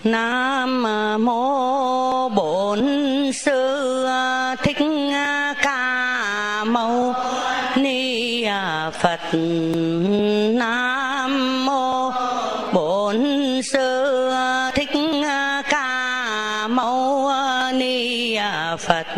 Nam mô Bổn Sư Thích Ca Mâu Ni Phật. Nam mô Bổn Sư Thích Ca Mâu Ni Phật.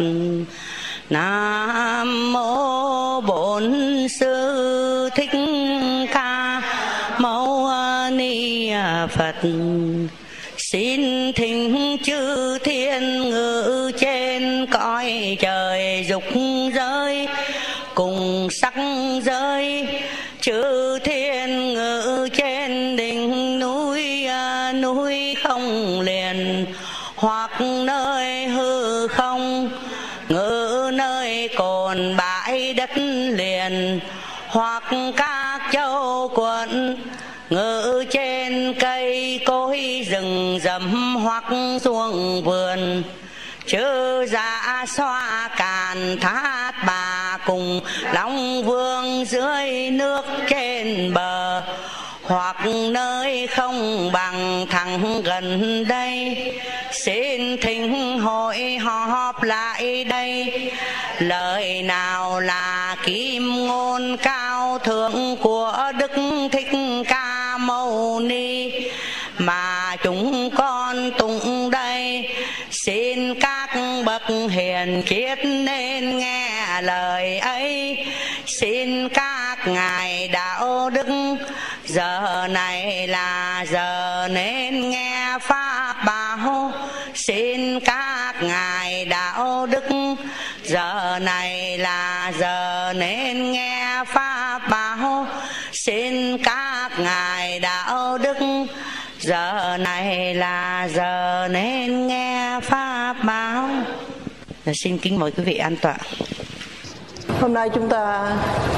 Nam mô Bổn Sư Thích Ca Mâu Ni Phật. Xin thỉnh chư thiên ngự trên cõi trời dục giới cùng sắc giới, chư thiên ngự trên đỉnh núi núi không liền, hoặc nơi hư không ngự nơi cồn bãi đất liền, hoặc các châu quận ngự trên cây cối rừng rậm hoặc ruộng vườn, chư dạ xoa càn thát bà cùng long vương dưới nước trên bờ, hoặc nơi không bằng thẳng gần đây. Xin thỉnh hội họp lại đây, lời nào là kim ngôn cao thượng của Đức Thích Ca Mâu Ni mà chúng con tụng đây. Xin các bậc hiền triết nên nghe lời ấy. Xin các ngài đạo đức giờ này là giờ nên nghe pháp bảo. Xin các ngài đạo đức giờ này là giờ nên nghe pháp bảo. Xin các ngài đạo đức giờ này là giờ nên nghe pháp bảo. Xin kính mời quý vị an tọa. Hôm nay chúng ta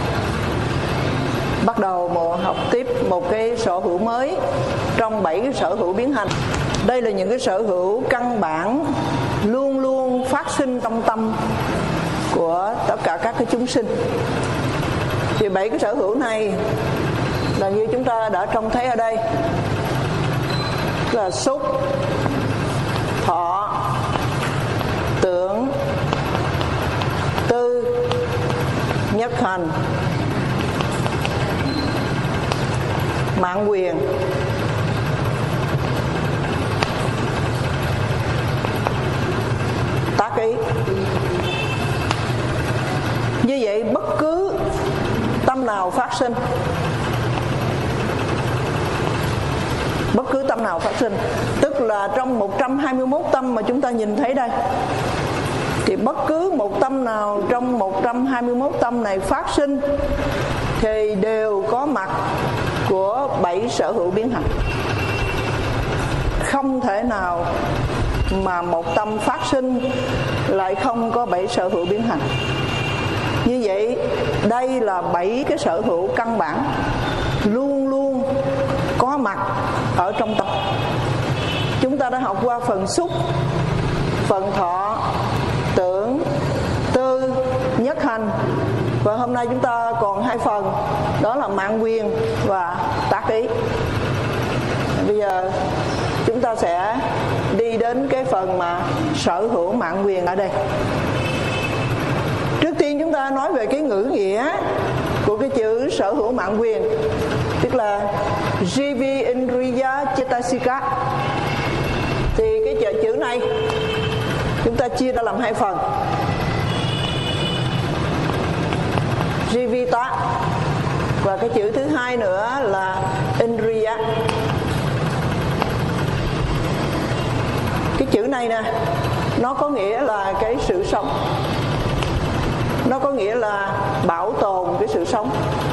bắt đầu học tiếp một cái sở hữu mới trong 7 cái sở hữu biến hành. Đây là những cái sở hữu căn bản luôn luôn phát sinh trong tâm của tất cả các cái chúng sinh. Thì 7 cái sở hữu này là như chúng ta đã trông thấy ở đây, là xúc, thọ, tưởng, tư, nhất hành, mạn quyền, tác ý. Như vậy bất cứ tâm nào phát sinh, bất cứ tâm nào phát sinh, tức là trong 121 tâm mà chúng ta nhìn thấy đây, thì bất cứ một tâm nào trong 121 tâm này phát sinh thì đều có mặt của 7 sở hữu biến hành. Không thể nào mà một tâm phát sinh lại không có 7 sở hữu biến hành. Như vậy đây là 7 cái sở hữu căn bản luôn luôn có mặt ở trong tâm. Chúng ta đã học qua phần xúc, phần thọ, tưởng, tư, nhất hành, và hôm nay chúng ta còn 2 phần, đó là mạn quyền và tác ý. Bây giờ chúng ta sẽ đi đến cái phần mà sở hữu mạn quyền ở đây. Trước tiên chúng ta nói về cái ngữ nghĩa của cái chữ sở hữu mạn quyền, tức là Jivi Indriya Chetasika. Thì cái chữ này chúng ta chia ra làm 2 phần. Jivita và cái chữ thứ hai nữa là Indriya. Cái chữ này nè, nó có nghĩa là cái sự sống, nó có nghĩa là bảo tồn cái sự sống.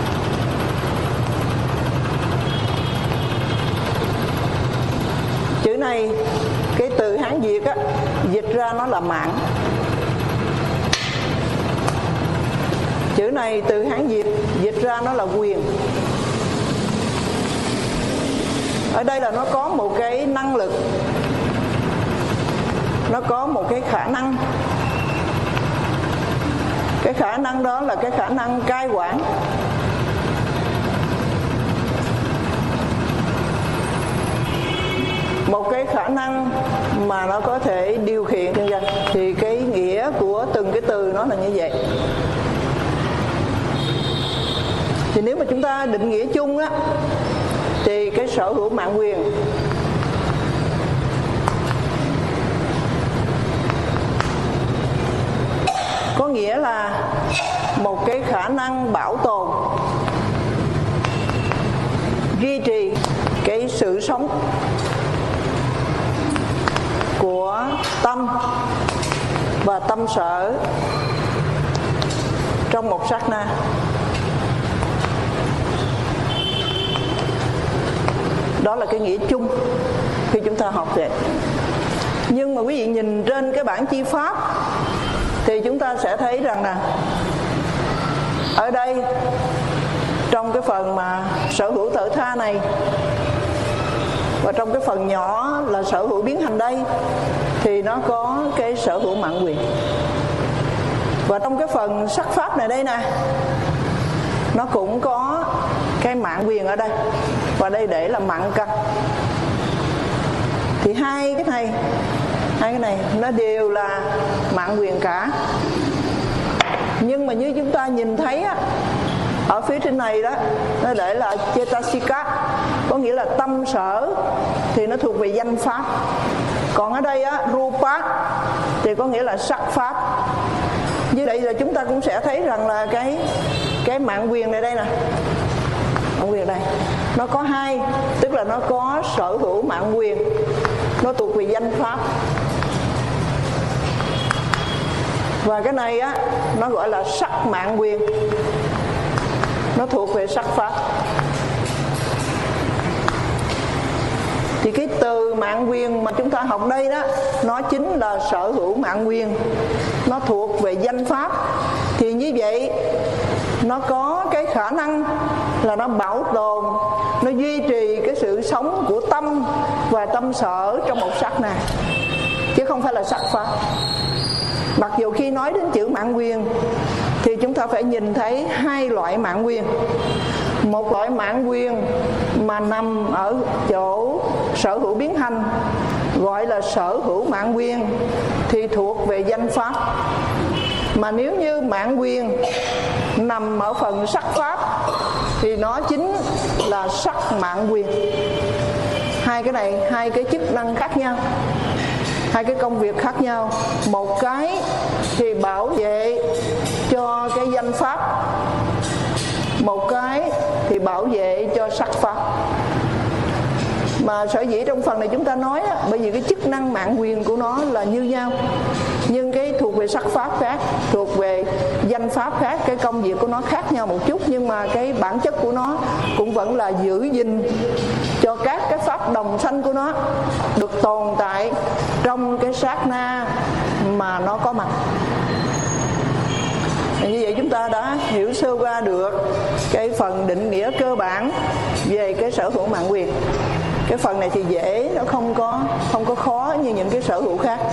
Chữ này, cái từ Hán Việt á, dịch ra nó là mạng. Chữ này từ Hán Việt dịch ra nó là quyền. Ở đây là nó có một cái năng lực, nó có một cái khả năng. Cái khả năng đó là cái khả năng cai quản. một cái khả năng mà nó có thể điều khiển nhân dân. Thì cái nghĩa của từng cái từ nó là như vậy. Thì nếu mà chúng ta định nghĩa chung á, thì cái sở hữu mạng quyền có nghĩa là một cái khả năng bảo tồn, duy trì cái sự sống của tâm và tâm sở trong một sát na. Đó là cái nghĩa chung khi chúng ta học vậy. Nhưng mà quý vị nhìn trên cái bảng chi pháp thì chúng ta sẽ thấy rằng là ở đây trong cái phần mà sở hữu thở tha này và trong cái phần nhỏ là sở hữu biến hành đây thì nó có cái sở hữu mạng quyền. Và trong cái phần sắc pháp này đây nè, nó cũng có cái mạng quyền ở đây, và đây để là mạng căn. Thì hai cái này nó đều là mạng quyền cả. Nhưng mà như chúng ta nhìn thấy á, ở phía trên này đó, nó để là Cetasika, có nghĩa là tâm sở, thì nó thuộc về danh pháp. Còn ở đây á, Rupa thì có nghĩa là sắc pháp. Như vậy là chúng ta cũng sẽ thấy rằng là cái mạng quyền này đây nè, mạng quyền đây nó có hai, tức là nó có sở hữu mạng quyền, nó thuộc về danh pháp. Và cái này á, nó gọi là sắc mạng quyền, nó thuộc về sắc pháp. Thì cái từ mạng quyền mà chúng ta học đây đó, nó chính là sở hữu mạng quyền, nó thuộc về danh pháp. Thì như vậy nó có cái khả năng là nó bảo tồn, nó duy trì cái sự sống của tâm và tâm sở trong một sắc này, chứ không phải là sắc pháp. Mặc dù khi nói đến chữ mạng quyền thì chúng ta phải nhìn thấy hai loại mạng quyền. Một loại mạng quyền mà nằm ở chỗ sở hữu biến hành, gọi là sở hữu mạng quyền, thì thuộc về danh pháp. Mà nếu như mạng quyền nằm ở phần sắc pháp thì nó chính là sắc mạng quyền. Hai cái này, hai cái chức năng khác nhau, hai cái công việc khác nhau. Một cái thì bảo vệ cho cái danh pháp, một cái thì bảo vệ cho sắc pháp. Mà sở dĩ trong phần này chúng ta nói á, bởi vì cái chức năng mạng quyền của nó là như nhau, nhưng cái thuộc về sắc pháp khác, thuộc về danh pháp khác, cái công việc của nó khác nhau một chút, nhưng mà cái bản chất của nó cũng vẫn là giữ gìn cho các cái pháp đồng sanh của nó được tồn tại trong cái sát na mà nó có mặt. Như vậy chúng ta đã hiểu sơ qua được cái phần định nghĩa cơ bản về cái sở hữu mạng quyền. Cái phần này thì dễ, nó không có khó như những cái sở hữu khác.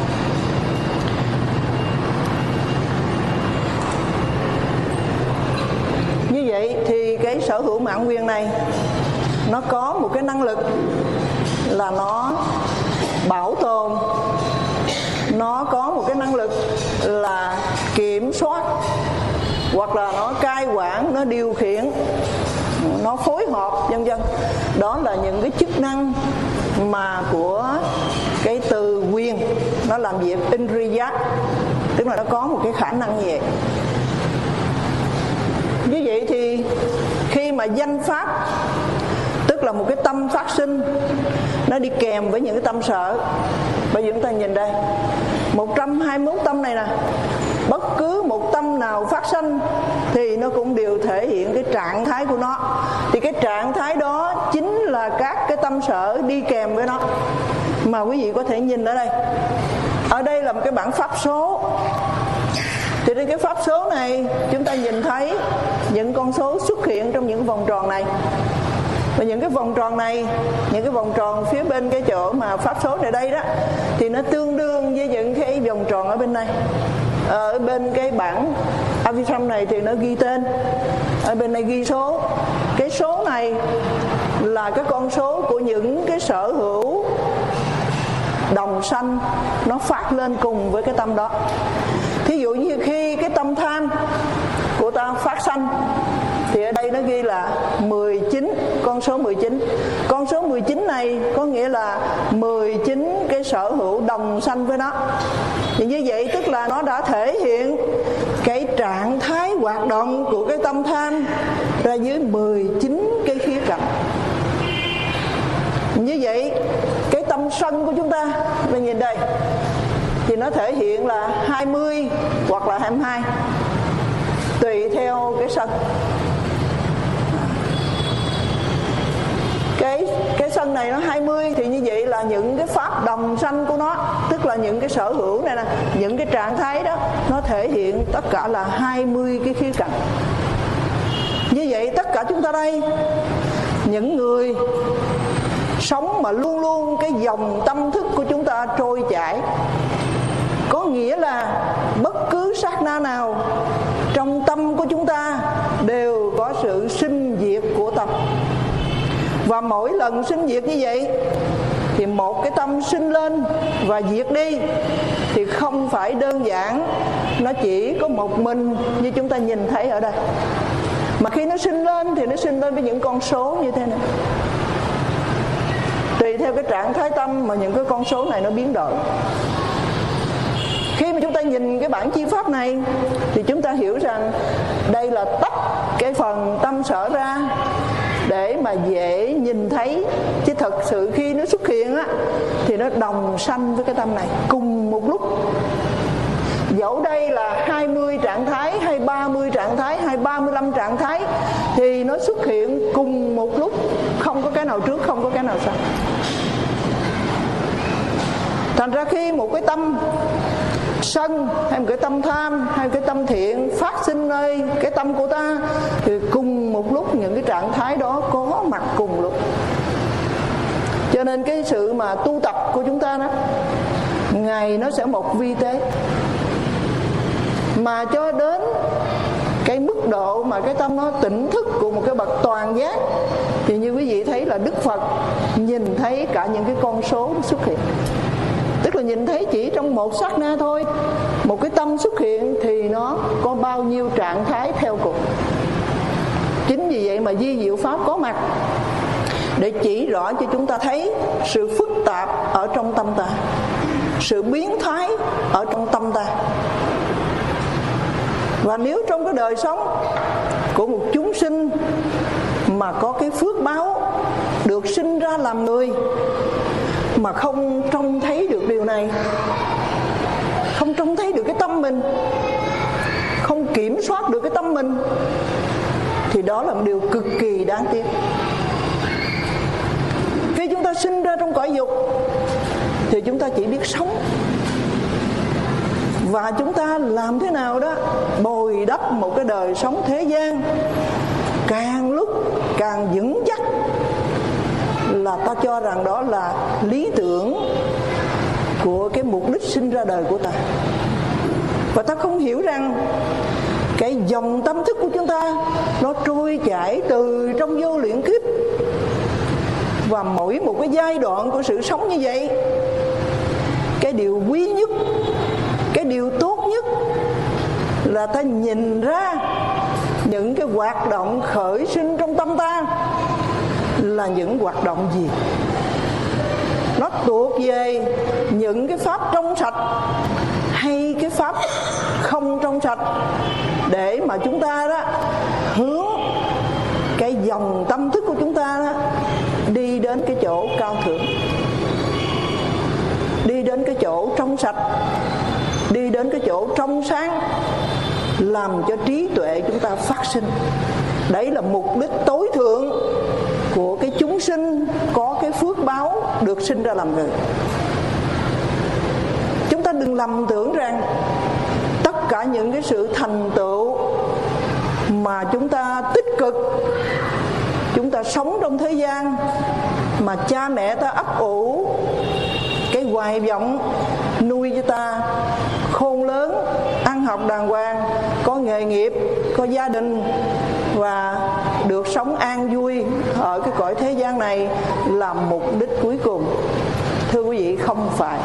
Như vậy thì cái sở hữu mạng quyền này nó có một cái năng lực là nó bảo tồn, nó có một cái năng lực là kiểm soát, hoặc là nó cai quản, nó điều khiển, nó phối hợp, vân vân. Đó là những cái chức năng mà của cái từ quyền, nó làm việc Indriya, tức là nó có một cái khả năng như vậy. Như vậy thì khi mà danh pháp, tức là một cái tâm phát sinh, nó đi kèm với những cái tâm sở. Bây giờ chúng ta nhìn đây, 121 tâm này nè, bất cứ một tâm nào phát sinh thì nó cũng đều thể hiện cái trạng thái của nó. Thì cái trạng thái đó chính là các cái tâm sở đi kèm với nó. Mà quý vị có thể nhìn ở đây, ở đây là một cái bảng pháp số. Thì trên cái pháp số này chúng ta nhìn thấy những con số xuất hiện trong những vòng tròn này. Và những cái vòng tròn này, những cái vòng tròn phía bên cái chỗ mà pháp số này đây đó, thì nó tương đương với những cái vòng tròn ở bên này. Ở bên cái bảng Avisam này thì nó ghi tên, ở bên này ghi số. Cái số này là cái con số của những cái sở hữu đồng sanh nó phát lên cùng với cái tâm đó. Thí dụ như khi cái tâm tham của ta phát sanh thì ở đây nó ghi là 19, con số 19. Con số 19 này có nghĩa là 19 cái sở hữu đồng sanh với nó. Thì như vậy tức là nó đã thể hiện cái trạng thái hoạt động của cái tâm tham ra dưới 19 cái khía cạnh. Như vậy cái tâm sân của chúng ta, mình nhìn đây, thì nó thể hiện là 20 hoặc là 22, tùy theo cái sân. Cái sân này nó 20 thì như vậy là những cái pháp đồng sanh của nó, tức là những cái sở hữu này nè, những cái trạng thái đó nó thể hiện tất cả là 20 cái khía cạnh. Như vậy tất cả chúng ta đây, những người sống mà luôn luôn cái dòng tâm thức của chúng ta trôi chảy, có nghĩa là bất cứ sát na nào trong tâm của chúng ta đều có sự sinh diệt của tâm. Và mỗi lần sinh diệt như vậy thì một cái tâm sinh lên và diệt đi thì không phải đơn giản nó chỉ có một mình như chúng ta nhìn thấy ở đây, mà khi nó sinh lên thì nó sinh lên với những con số như thế này. Tùy theo cái trạng thái tâm mà những cái con số này nó biến đổi. Khi mà chúng ta nhìn cái bản chi pháp này thì chúng ta hiểu rằng đây là tách cái phần tâm sở ra để mà dễ nhìn thấy. Chứ thật sự khi nó xuất hiện á thì nó đồng sanh với cái tâm này cùng một lúc. Dẫu đây là 20 trạng thái hay 30 trạng thái hay 35 trạng thái thì nó xuất hiện cùng một lúc, không có cái nào trước, không có cái nào sau. Thành ra khi một cái tâm sân hay một cái tâm tham hay một cái tâm thiện phát sinh nơi cái tâm của ta thì cùng một lúc những cái trạng thái đó có mặt cùng lúc. Cho nên cái sự mà tu tập của chúng ta đó, ngày nó sẽ một vi tế, mà cho đến cái mức độ mà cái tâm nó tỉnh thức của một cái bậc toàn giác thì như quý vị thấy là Đức Phật nhìn thấy cả những cái con số xuất hiện. Tức là nhìn thấy chỉ trong một sát na thôi, một cái tâm xuất hiện thì nó có bao nhiêu trạng thái theo cùng. Chính vì vậy mà vi diệu pháp có mặt để chỉ rõ cho chúng ta thấy sự phức tạp ở trong tâm ta, sự biến thái ở trong tâm ta. Và nếu trong cái đời sống của một chúng sinh mà có cái phước báo được sinh ra làm người mà không trông thấy được điều này, không trông thấy được cái tâm mình, không kiểm soát được cái tâm mình, thì đó là một điều cực kỳ đáng tiếc. Khi chúng ta sinh ra trong cõi dục thì chúng ta chỉ biết sống, và chúng ta làm thế nào đó bồi đắp một cái đời sống thế gian càng lúc càng vững chắc, là ta cho rằng đó là lý tưởng của cái mục đích sinh ra đời của ta. Và ta không hiểu rằng cái dòng tâm thức của chúng ta nó trôi chảy từ trong vô lượng kiếp, và mỗi một cái giai đoạn của sự sống như vậy, cái điều quý nhất, cái điều tốt nhất là ta nhìn ra những cái hoạt động khởi sinh trong tâm ta là những hoạt động gì. Nó thuộc về những cái pháp trong sạch hay cái pháp không trong sạch, để mà chúng ta đó hướng cái dòng tâm thức của chúng ta đó đi đến cái chỗ cao thượng, đi đến cái chỗ trong sạch, đi đến cái chỗ trong sáng, làm cho trí tuệ chúng ta phát sinh. Đấy là mục đích tối thượng của cái chúng sinh có cái phước báo được sinh ra làm người. Chúng ta đừng lầm tưởng rằng tất cả những cái sự thành tựu mà chúng ta tích cực, chúng ta sống trong thế gian mà cha mẹ ta ấp ủ cái hoài vọng nuôi cho ta khôn lớn, ăn học đàng hoàng, có nghề nghiệp, có gia đình và được sống an vui ở cái cõi thế gian này là mục đích cuối cùng. Thưa quý vị, không phải.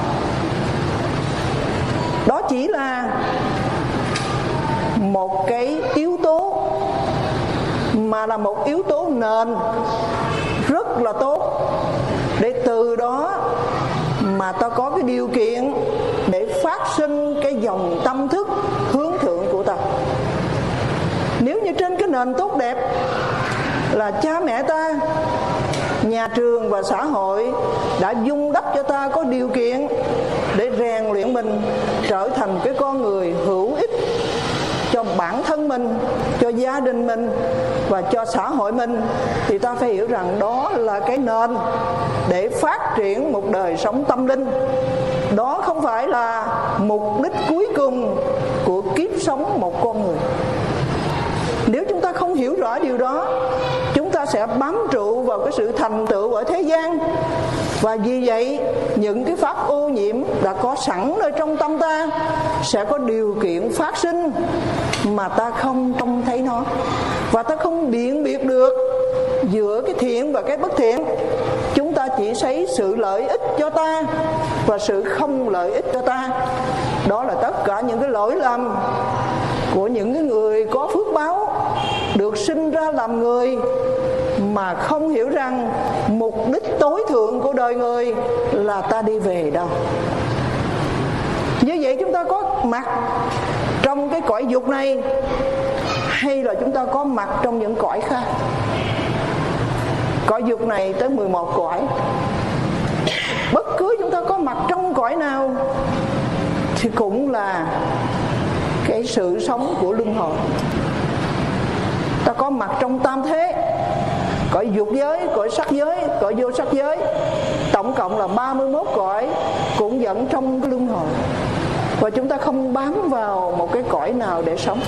Đó chỉ là một cái yếu tố, mà là một yếu tố nền rất là tốt, để từ đó mà ta có cái điều kiện để phát sinh cái dòng tâm thức hướng thượng của ta. Nếu như trên cái nền tốt đẹp là cha mẹ ta, nhà trường và xã hội đã vun đắp cho ta có điều kiện để rèn luyện mình trở thành cái con người hữu ích cho bản thân mình, cho gia đình mình và cho xã hội mình, thì ta phải hiểu rằng đó là cái nền để phát triển một đời sống tâm linh. Đó không phải là mục đích cuối cùng của kiếp sống một con người. Nếu chúng ta không hiểu rõ điều đó, chúng ta sẽ bám trụ vào cái sự thành tựu ở thế gian. Và vì vậy, những cái pháp ô nhiễm đã có sẵn ở trong tâm ta sẽ có điều kiện phát sinh mà ta không trông thấy nó, và ta không biện biệt được giữa cái thiện và cái bất thiện. Chúng ta chỉ thấy sự lợi ích cho ta và sự không lợi ích cho ta. Đó là tất cả những cái lỗi lầm của những cái người có phước báo, được sinh ra làm người mà không hiểu rằng mục đích tối thượng của đời người là ta đi về đâu. Như vậy chúng ta có mặt trong cái cõi dục này, hay là chúng ta có mặt trong những cõi khác? Cõi dục này tới 11 cõi. Bất cứ chúng ta có mặt trong cõi nào thì cũng là cái sự sống của luân hồi. Ta có mặt trong tam thế, cõi dục giới, cõi sắc giới, cõi vô sắc giới, tổng cộng là 31 cõi cũng vẫn trong cái luân hồi. Và chúng ta không bám vào một cái cõi nào để sống,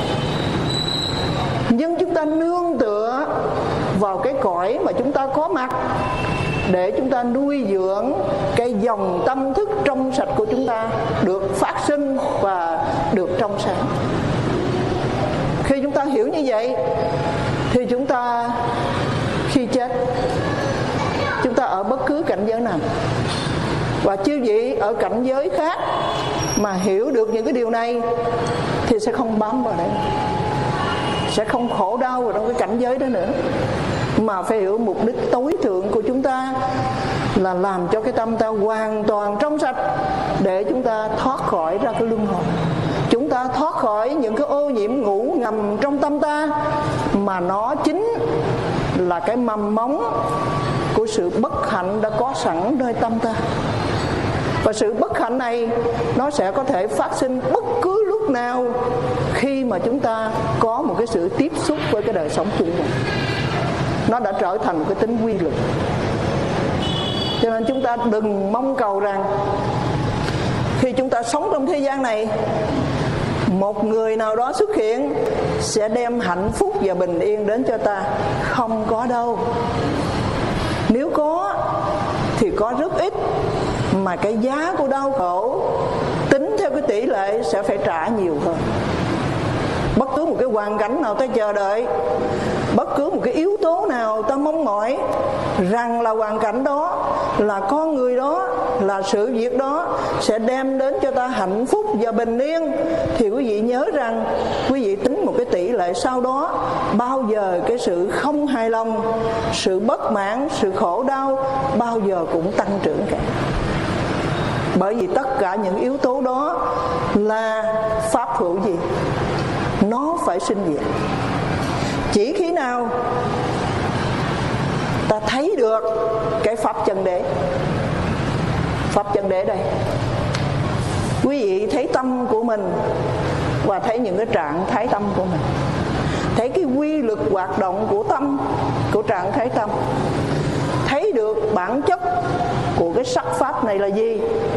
nhưng chúng ta nương tựa vào cái cõi mà chúng ta có mặt để chúng ta nuôi dưỡng cái dòng tâm thức trong sạch của chúng ta được phát sinh và được trong sáng. Khi chúng ta hiểu như vậy thì chúng ta khi chết, chúng ta ở bất cứ cảnh giới nào, và chư vị ở cảnh giới khác mà hiểu được những cái điều này thì sẽ không bám vào đấy, sẽ không khổ đau vào trong cái cảnh giới đó nữa, mà phải hiểu mục đích tối thượng của chúng ta là làm cho cái tâm ta hoàn toàn trong sạch để chúng ta thoát khỏi ra cái luân hồi. Chúng ta thoát khỏi những cái ô nhiễm ngủ ngầm trong tâm ta, mà nó chính là cái mầm móng của sự bất hạnh đã có sẵn nơi tâm ta. Và sự bất hạnh này nó sẽ có thể phát sinh bất cứ lúc nào khi mà chúng ta có một cái sự tiếp xúc với cái đời sống chung quanh. Nó đã trở thành một cái tính quy luật. Cho nên chúng ta đừng mong cầu rằng khi chúng ta sống trong thế gian này, một người nào đó xuất hiện sẽ đem hạnh phúc và bình yên đến cho ta. Không có đâu. Nếu có thì có rất ít, mà cái giá của đau khổ tính theo cái tỷ lệ sẽ phải trả nhiều hơn. Bất cứ một cái hoàn cảnh nào ta chờ đợi, bất cứ một cái yếu tố nào ta mong mỏi rằng là hoàn cảnh đó, là con người đó, là sự việc đó sẽ đem đến cho ta hạnh phúc và bình yên, thì quý vị nhớ rằng quý vị tính một cái tỷ lệ sau đó, bao giờ cái sự không hài lòng, sự bất mãn, sự khổ đau bao giờ cũng tăng trưởng cả. Bởi vì tất cả những yếu tố đó là pháp hữu gì? Nó phải sinh diệt. Chỉ khi nào ta thấy được cái pháp chân đế. Pháp chân đế đây, quý vị thấy tâm của mình và thấy những cái trạng thái tâm của mình, thấy cái quy luật hoạt động của tâm, của trạng thái tâm, thấy được bản chất của cái sắc pháp này là gì,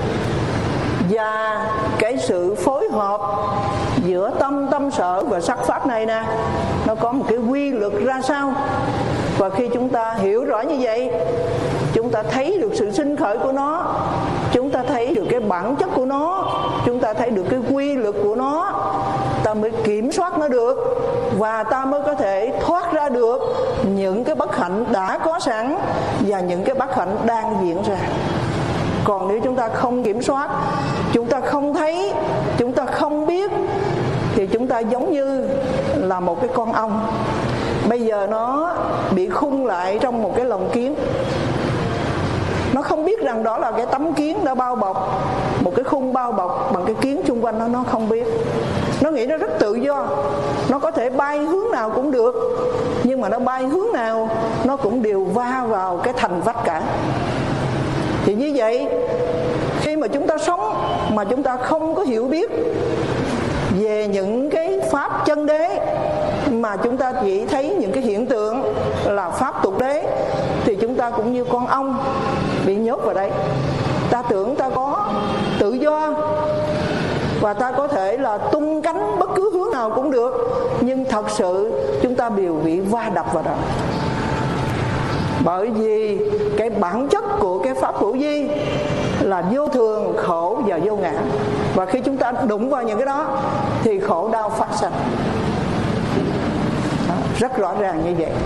và cái sự phối hợp giữa tâm sở và sắc pháp này nè, nó có một cái quy luật ra sao. Và khi chúng ta hiểu rõ như vậy, chúng ta thấy được sự sinh khởi của nó, chúng ta thấy được cái bản chất của nó, chúng ta thấy được cái quy luật của nó, ta mới kiểm soát nó được, và ta mới có thể thoát ra được những cái bất hạnh đã có sẵn và những cái bất hạnh đang diễn ra. Còn nếu chúng ta không kiểm soát, chúng ta không thấy, chúng ta không biết, thì chúng ta giống như là một cái con ong. Bây giờ nó bị khung lại trong một cái lồng kiến. Nó không biết rằng đó là cái tấm kiến đã bao bọc, một cái khung bao bọc bằng cái kiến chung quanh nó không biết. Nó nghĩ nó rất tự do, nó có thể bay hướng nào cũng được, nhưng mà nó bay hướng nào nó cũng đều va vào cái thành vách cả. Thì như vậy, khi mà chúng ta sống mà chúng ta không có hiểu biết về những cái pháp chân đế, mà chúng ta chỉ thấy những cái hiện tượng là pháp tục đế, thì chúng ta cũng như con ong bị nhốt vào đây. Ta tưởng ta có tự do và ta có thể là tung cánh bất cứ hướng nào cũng được, nhưng thật sự chúng ta đều bị va đập vào đó. Bởi vì cái bản chất của cái pháp hữu vi là vô thường, khổ và vô ngã. Và khi chúng ta đụng vào những cái đó thì khổ đau phát sinh. Rất rõ ràng như vậy.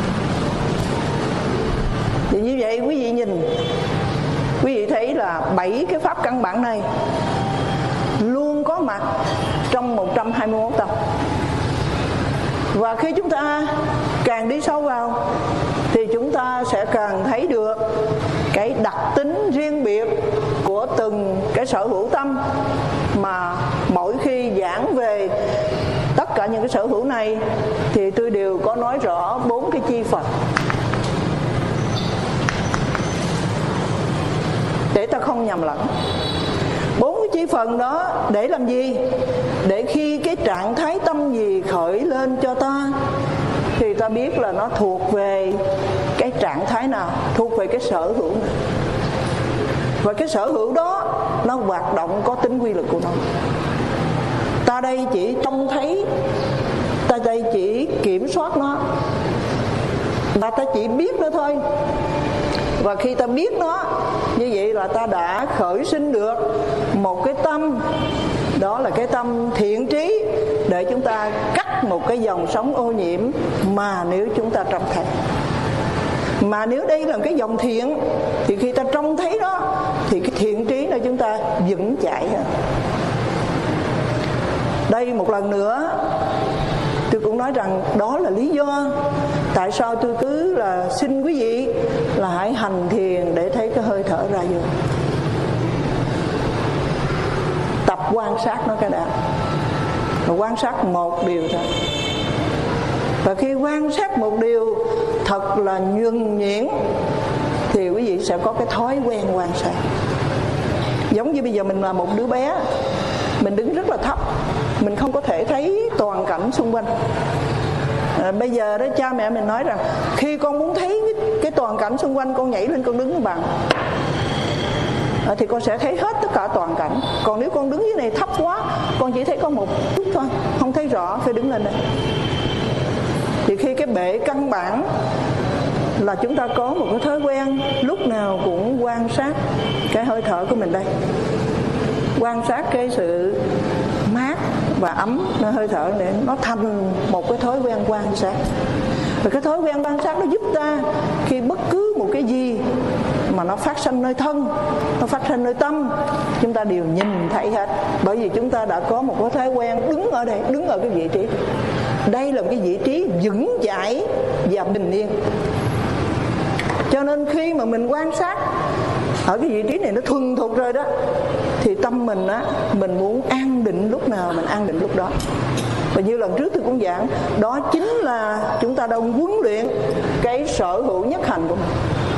Thì như vậy quý vị nhìn, quý vị thấy là 7 cái pháp căn bản này luôn có mặt trong 121 tâm. Và khi chúng ta càng đi sâu vào thì chúng ta sẽ càng thấy được cái đặc tính riêng biệt của từng cái sở hữu tâm. Mà mỗi khi giảng về tất cả những cái sở hữu này thì tôi đều có nói rõ 4 cái chi phần, để ta không nhầm lẫn. 4 cái chi phần đó để làm gì? Để khi cái trạng thái tâm gì khởi lên cho ta thì ta biết là nó thuộc về cái trạng thái nào, thuộc về cái sở hữu nào. Và cái sở hữu đó nó hoạt động có tính quy luật của nó. Ta đây chỉ trông thấy, ta đây chỉ kiểm soát nó, và ta chỉ biết nó thôi. Và khi ta biết nó, như vậy là ta đã khởi sinh được một cái tâm, đó là cái tâm thiện trí, để chúng ta cắt một cái dòng sống ô nhiễm mà nếu chúng ta trông thấy. Mà nếu đây là cái dòng thiện thì khi ta trông thấy đó thì cái thiện trí này chúng ta vững chãi. Đây một lần nữa tôi cũng nói rằng đó là lý do tại sao tôi cứ là xin quý vị là hãy hành thiền để thấy cái hơi thở ra vô. Tập quan sát nó cái đã, mà quan sát một điều thôi. Và khi quan sát một điều thật là nhuần nhuyễn thì quý vị sẽ có cái thói quen quan sát. Giống như bây giờ mình là một đứa bé, mình đứng rất là thấp, mình không có thể thấy toàn cảnh xung quanh. Bây giờ đó cha mẹ mình nói rằng khi con muốn thấy cái toàn cảnh xung quanh, con nhảy lên con đứng bằng thì con sẽ thấy hết tất cả toàn cảnh. Còn nếu con đứng dưới này thấp quá, con chỉ thấy có một chút thôi, không thấy rõ, phải đứng lên đây. Thì khi cái bệ căn bản là chúng ta có một cái thói quen lúc nào cũng quan sát cái hơi thở của mình đây, quan sát cái sự mát và ấm nơi hơi thở để nó thành một cái thói quen quan sát. Và cái thói quen quan sát nó giúp ta khi bất cứ một cái gì mà nó phát sinh nơi thân, nó phát sinh nơi tâm, chúng ta đều nhìn thấy hết. Bởi vì chúng ta đã có một cái thói quen đứng ở đây, đứng ở cái vị trí. Đây là một cái vị trí vững chãi và bình yên. Cho nên khi mà mình quan sát ở cái vị trí này nó thuần thục rồi đó, thì tâm mình á, mình muốn an định lúc nào mình an định lúc đó. Và như lần trước tôi cũng giảng, đó chính là chúng ta đang huấn luyện cái sở hữu nhất hành của mình.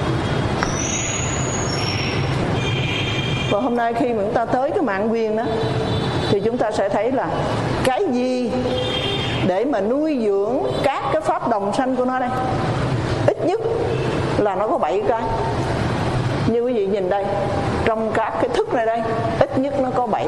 Và hôm nay khi mà chúng ta tới cái mạng quyền đó, thì chúng ta sẽ thấy là cái gì để mà nuôi dưỡng các cái pháp đồng sanh của nó đây. Ít nhất là nó có 7 cái. Như quý vị nhìn đây, trong các cái thức này đây, ít nhất nó có 7.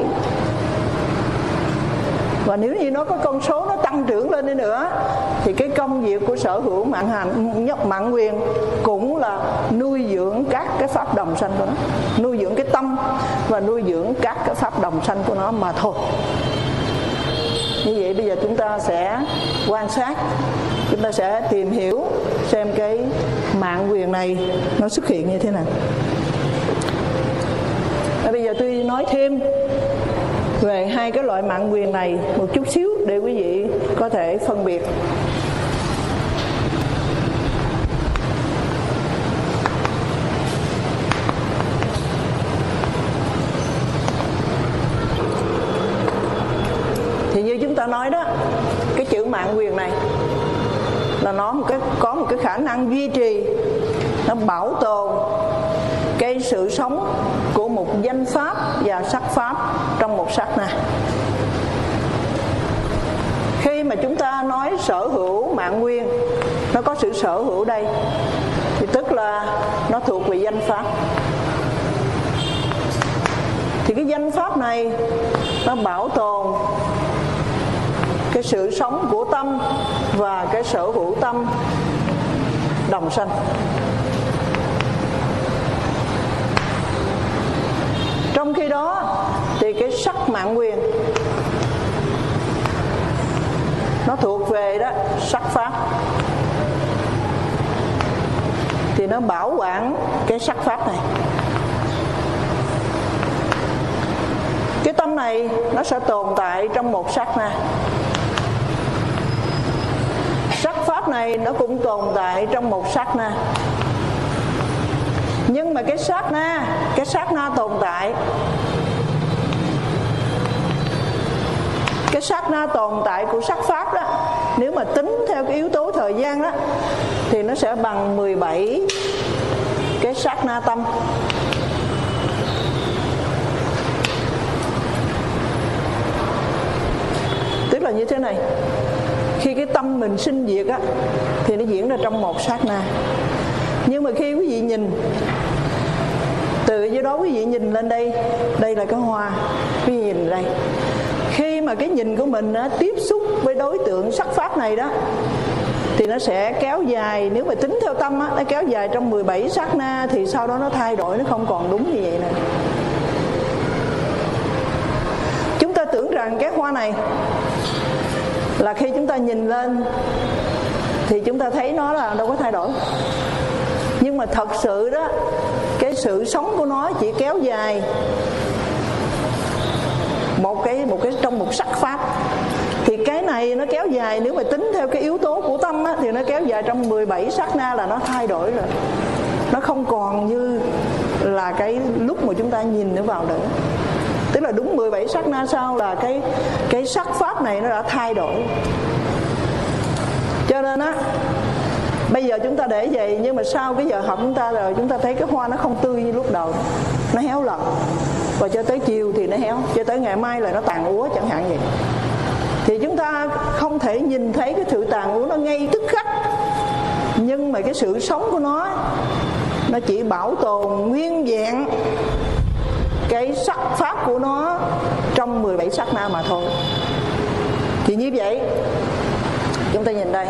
Và nếu như nó có con số nó tăng trưởng lên đi nữa, thì cái công việc của sở hữu mạng quyền cũng là nuôi dưỡng các cái pháp đồng sanh của nó, nuôi dưỡng cái tâm và nuôi dưỡng các cái pháp đồng sanh của nó mà thôi. Như vậy bây giờ chúng ta sẽ quan sát, chúng ta sẽ tìm hiểu xem cái mạng quyền này nó xuất hiện như thế nào. Bây giờ tôi nói thêm về hai cái loại mạng nguyền này một chút xíu để quý vị có thể phân biệt. Thì như chúng ta nói đó, cái chữ mạng nguyền này là nó có một cái khả năng duy trì, nó bảo tồn cái sự sống của một danh pháp và sắc pháp trong một sát na. Khi mà chúng ta nói sở hữu mạng nguyên, nó có sự sở hữu đây, thì tức là nó thuộc về danh pháp. Thì cái danh pháp này nó bảo tồn cái sự sống của tâm và cái sở hữu tâm đồng sanh. Trong khi đó thì cái sắc mạng nguyên nó thuộc về đó sắc pháp, thì nó bảo quản cái sắc pháp này. Cái tâm này nó sẽ tồn tại trong một sát na. Sắc pháp này nó cũng tồn tại trong một sát na. Nhưng mà cái sát na tồn tại, cái sát na tồn tại của sắc pháp đó, nếu mà tính theo cái yếu tố thời gian đó, thì nó sẽ bằng 17 cái sát na tâm. Tức là như thế này, khi cái tâm mình sinh diệt á, thì nó diễn ra trong một sát na. Nhưng mà khi quý vị nhìn từ dưới đó, quý vị nhìn lên đây, đây là cái hoa, quý vị nhìn đây. Khi mà cái nhìn của mình á, tiếp xúc với đối tượng sắc pháp này đó, thì nó sẽ kéo dài, nếu mà tính theo tâm á, nó kéo dài trong 17 sát na, thì sau đó nó thay đổi, nó không còn đúng như vậy nữa. Chúng ta tưởng rằng cái hoa này là khi chúng ta nhìn lên thì chúng ta thấy nó là đâu có thay đổi. Nhưng mà thật sự đó, cái sự sống của nó chỉ kéo dài một cái trong một sắc pháp. Thì cái này nó kéo dài, nếu mà tính theo cái yếu tố của tâm á, thì nó kéo dài trong 17 sát na là nó thay đổi rồi. Nó không còn như là cái lúc mà chúng ta nhìn nó vào nữa. Tức là đúng 17 sát na sau là cái sắc pháp này nó đã thay đổi. Cho nên á, bây giờ chúng ta để vậy, nhưng mà sau cái giờ học chúng ta rồi, chúng ta thấy cái hoa nó không tươi như lúc đầu, nó héo lần. Và cho tới chiều thì nó héo, cho tới ngày mai là nó tàn úa chẳng hạn vậy. Thì chúng ta không thể nhìn thấy cái sự tàn úa nó ngay tức khắc, nhưng mà cái sự sống của nó chỉ bảo tồn nguyên vẹn cái sắc pháp của nó trong 17 sát na mà thôi. Thì như vậy, chúng ta nhìn đây,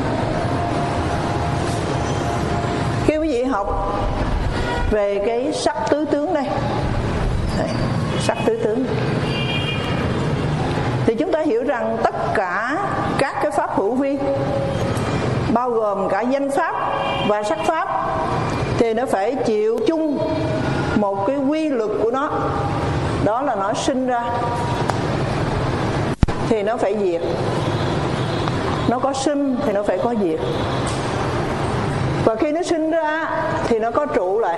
khi quý vị học về cái sắc tứ tướng đây, sắc tứ tướng, thì chúng ta hiểu rằng tất cả các cái pháp hữu vi, bao gồm cả danh pháp và sắc pháp, thì nó phải chịu chung một cái quy luật của nó, đó là nó sinh ra thì nó phải diệt, nó có sinh thì nó phải có diệt. Và khi nó sinh ra thì nó có trụ lại,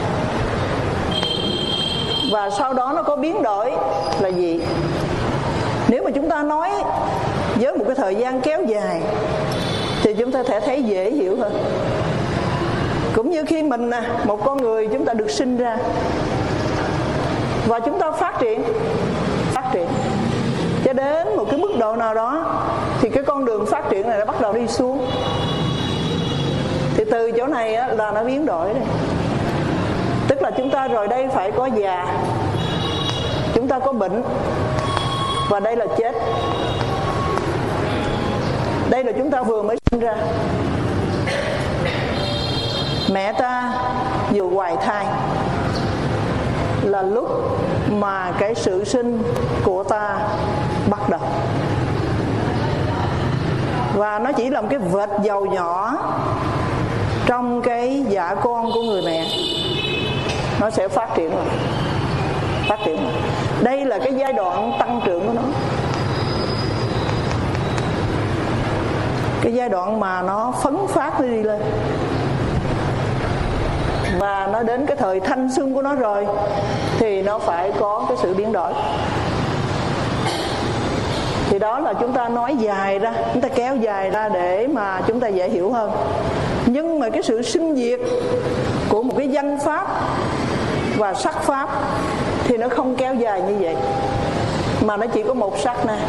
và sau đó nó có biến đổi là gì? Nếu mà chúng ta nói với một cái thời gian kéo dài thì chúng ta sẽ thấy dễ hiểu hơn. Cũng như khi mình một con người, chúng ta được sinh ra và chúng ta phát triển cho đến một cái mức độ nào đó, thì cái con đường phát triển này nó bắt đầu đi xuống. Thì từ chỗ này là nó biến đổi đây. Tức là chúng ta rồi đây phải có già, chúng ta có bệnh, và đây là chết. Đây là chúng ta vừa mới sinh ra, mẹ ta vừa hoài thai, là lúc mà cái sự sinh của ta bắt đầu. Và nó chỉ là một cái vệt dầu nhỏ trong cái dạ con của người mẹ, nó sẽ phát triển rồi. là cái giai đoạn tăng trưởng của nó, cái giai đoạn mà nó phấn phát nó đi lên, và nó đến cái thời thanh xuân của nó rồi thì nó phải có cái sự biến đổi. Thì đó là chúng ta nói dài ra, chúng ta kéo dài ra để mà chúng ta dễ hiểu hơn. Nhưng mà cái sự sinh diệt của một cái danh pháp và sắc pháp thì nó không kéo dài như vậy, mà nó chỉ có một sát na.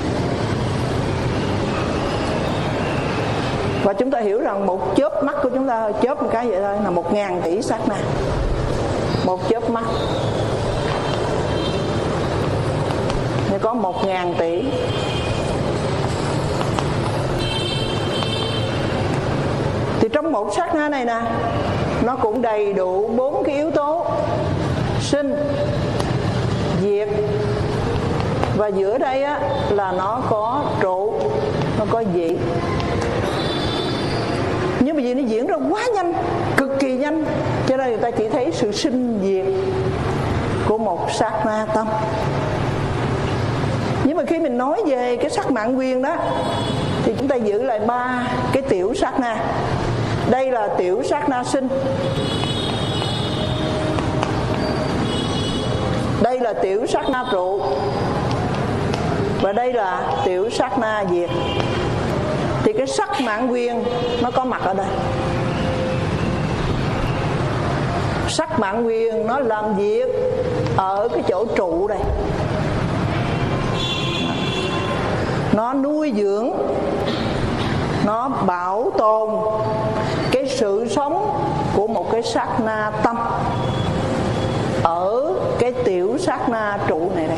Và chúng ta hiểu rằng một chớp mắt của chúng ta, chớp một cái vậy thôi, là 1000 tỷ sát na. Một chớp mắt thì có 1000 tỷ. Thì trong một sát na này nè, nó cũng đầy đủ 4 cái yếu tố: sinh, diệt, và giữa đây á, là nó có trụ, nó có dị. Nhưng mà vì nó diễn ra quá nhanh, cực kỳ nhanh, cho nên người ta chỉ thấy sự sinh diệt của một sát na tâm. Nhưng mà khi mình nói về cái sắc mạng nguyên đó thì chúng ta giữ lại 3 cái tiểu sát na. Đây là tiểu sát na sinh, đây là tiểu sát na trụ, và đây là tiểu sát na diệt. Thì cái sắc mạng nguyên nó có mặt ở đây. Sắc mạng nguyên nó làm việc ở cái chỗ trụ đây, nó nuôi dưỡng, nó bảo tồn cái sự sống của một cái sát na tâm ở cái tiểu sát na trụ này đây.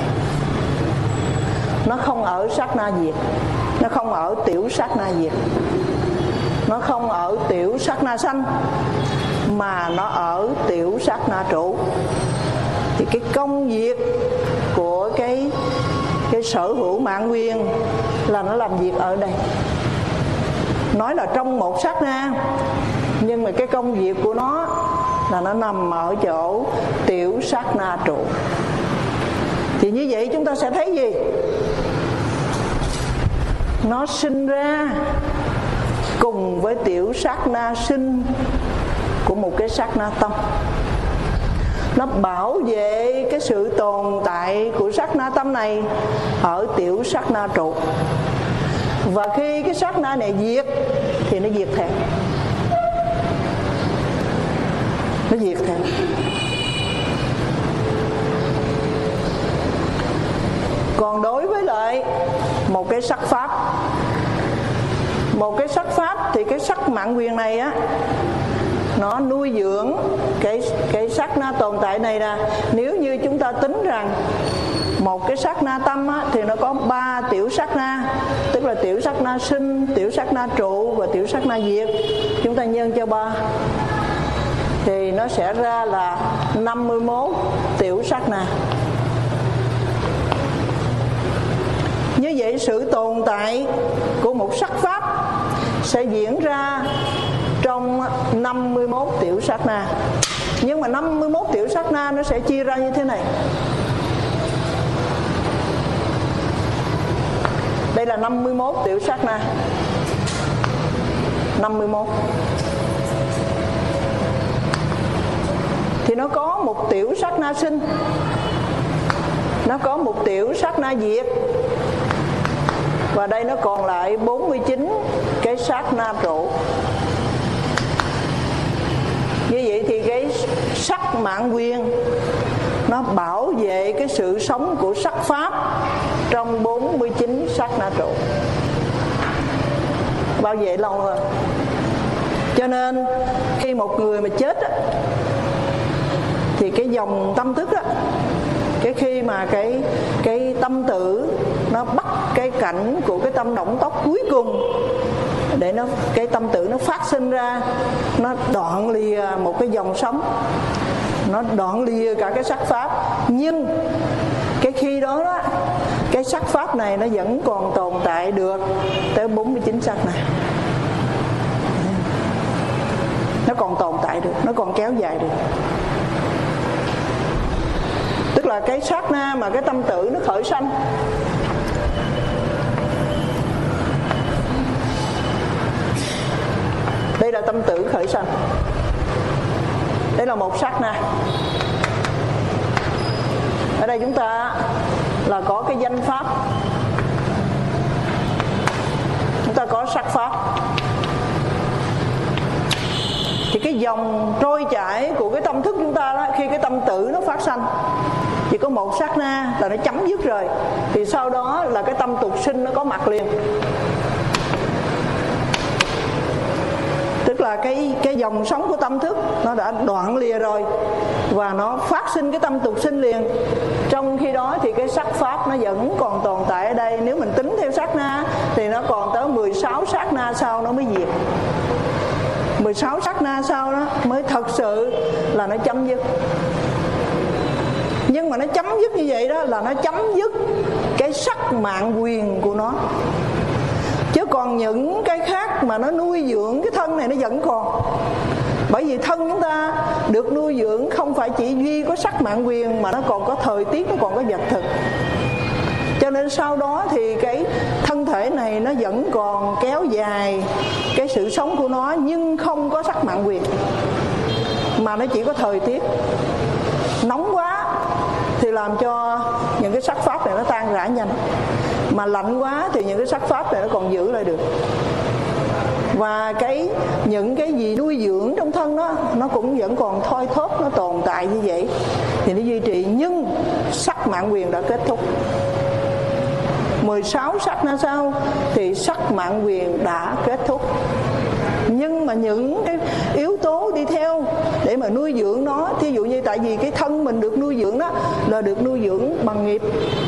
Nó không ở sát na diệt, nó không ở tiểu sát na diệt, nó không ở tiểu sát na sanh, mà nó ở tiểu sát na trụ. Thì cái công việc của cái sở hữu mạng nguyên là nó làm việc ở đây. Nói là trong một sát na, nhưng mà cái công việc của nó là nó nằm ở chỗ tiểu sát na trụ. Thì như vậy chúng ta sẽ thấy gì? Nó sinh ra cùng với tiểu sát na sinh của một cái sát na tâm. Nó bảo vệ cái sự tồn tại của sát na tâm này ở tiểu sát na trụ. Và khi cái sát na này diệt thì nó diệt theo. Nó diệt theo. Còn đối với lại một cái sắc pháp, một cái sắc pháp thì cái sắc mạng nguyên này á, nó nuôi dưỡng cái sát na tồn tại này nè. Nếu như chúng ta tính rằng một cái sát na tâm á, thì nó có 3 tiểu sát na, tức là tiểu sát na sinh, tiểu sát na trụ và tiểu sát na diệt. Chúng ta nhân cho 3 thì nó sẽ ra là 51 tiểu sát na. Như vậy sự tồn tại của một sắc pháp sẽ diễn ra trong 51 tiểu sát na. Nhưng mà 51 tiểu sát na nó sẽ chia ra như thế này. Đây là 51 tiểu sát na. 51. Thì nó có một tiểu sát na sinh, nó có một tiểu sát na diệt, và đây nó còn lại 49 cái sát na trụ. Như vậy thì cái sắc mạng nguyên nó bảo vệ cái sự sống của sắc pháp trong 49 sát na trụ, bảo vệ lâu hơn. Cho nên khi một người mà chết á, thì cái dòng tâm thức á, cái khi mà cái tâm tử nó bắt cái cảnh của cái tâm động tốc cuối cùng để nó cái tâm tử nó phát sinh ra, nó đoạn lìa một cái dòng sống, nó đoạn lìa cả cái sắc pháp. Nhưng cái khi đó đó, cái sắc pháp này nó vẫn còn tồn tại được tới 49 sắc này. Nó còn tồn tại được, nó còn kéo dài được. Tức là cái sát na mà cái tâm tử nó khởi sanh. Đây là tâm tử khởi sanh. Đây là một sát na. Ở đây chúng ta là có cái danh pháp, chúng ta có sắc pháp. Thì cái dòng trôi chảy của cái tâm thức chúng ta đó, khi cái tâm tử nó phát sanh chỉ có một sát na là nó chấm dứt rồi. Thì sau đó là cái tâm tục sinh nó có mặt liền. Tức là cái dòng sống của tâm thức nó đã đoạn lìa rồi và nó phát sinh cái tâm tục sinh liền. Trong khi đó thì cái sắc pháp nó vẫn còn tồn tại ở đây. Nếu mình tính theo sát na thì nó còn tới 16 sát na sau nó mới diệt. 16 sát na sau đó mới thật sự là nó chấm dứt. Nhưng mà nó chấm dứt như vậy đó là nó chấm dứt cái sắc mạng quyền của nó. Chứ còn những cái khác mà nó nuôi dưỡng cái thân này nó vẫn còn. Bởi vì thân chúng ta được nuôi dưỡng không phải chỉ duy có sắc mạng quyền, mà nó còn có thời tiết, nó còn có vật thực. Cho nên sau đó thì cái thân thể này nó vẫn còn kéo dài cái sự sống của nó, nhưng không có sắc mạng quyền, mà nó chỉ có thời tiết. Nóng quá thì làm cho những cái sắc pháp này nó tan rã nhanh, mà lạnh quá thì những cái sắc pháp này nó còn giữ lại được. Và những cái gì nuôi dưỡng trong thân đó nó cũng vẫn còn thoi thóp, nó tồn tại như vậy thì nó duy trì. Nhưng sắc mạng quyền đã kết thúc. 16 sắc na sau thì sắc mạng quyền đã kết thúc. Nhưng mà những cái yếu tố đi theo để mà nuôi dưỡng nó, thí dụ như tại vì cái thân mình được nuôi dưỡng đó là được nuôi dưỡng bằng nghiệp,